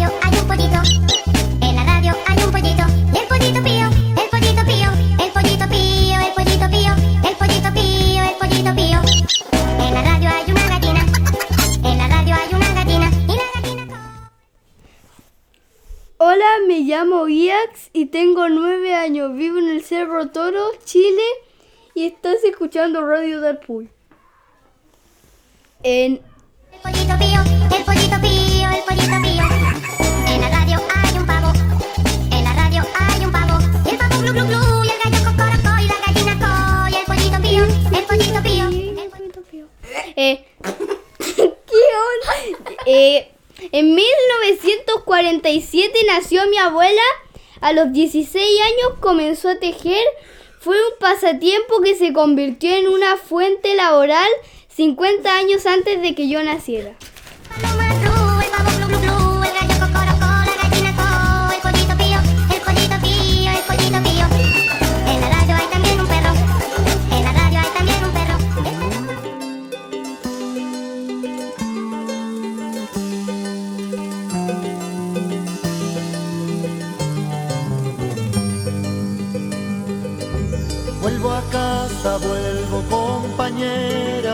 radio hay un pollito. En la radio hay un pollito. Y el pollito pío, el pollito pío, el pollito pío, el pollito pío, el pollito pío, el pollito pío. En la radio hay una gallina. En la radio hay una gallina. Y la gallina. Hola, me llamo Iax y tengo 9 años. Vivo en el Cerro Toro, Chile, y estás escuchando Radio Tarpuy. El pollito pío, el pollito pío, el pollito pío. En la radio hay un pavo. En la radio hay un pavo. Y el pavo glu glu glu, y el gallo cocorocó, y la gallina co, y el pollito pío, el pollito pío, el pollito pío. ¿Qué onda? En 1947 nació mi abuela. A los 16 años comenzó a tejer. Fue un pasatiempo que se convirtió en una fuente laboral 50 años antes de que yo naciera. Paloma glu, el pavo glu glu glu, el gallo cocorocó, la gallina co, el pollito pío, el pollito pío, el pollito pío. En la radio hay también un perro. En la radio hay también un perro. Vuelvo a casa, vuelvo compañera.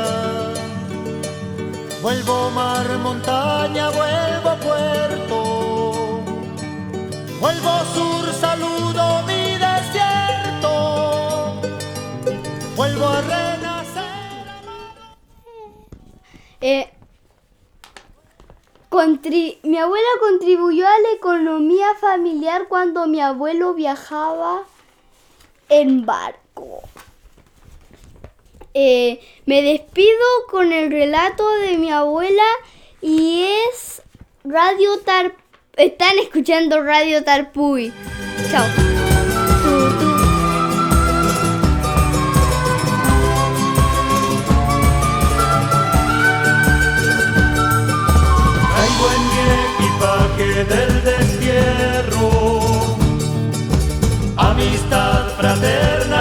Vuelvo mar, montaña, vuelvo puerto. Vuelvo sur, saludo mi desierto. Vuelvo a renacer. Mi abuela contribuyó a la economía familiar cuando mi abuelo viajaba en barco. Me despido con el relato de mi abuela y es Radio Tarpuy. Están escuchando Radio Tarpuy. Chao. Traigo en mi equipaje del destierro amistad fraterna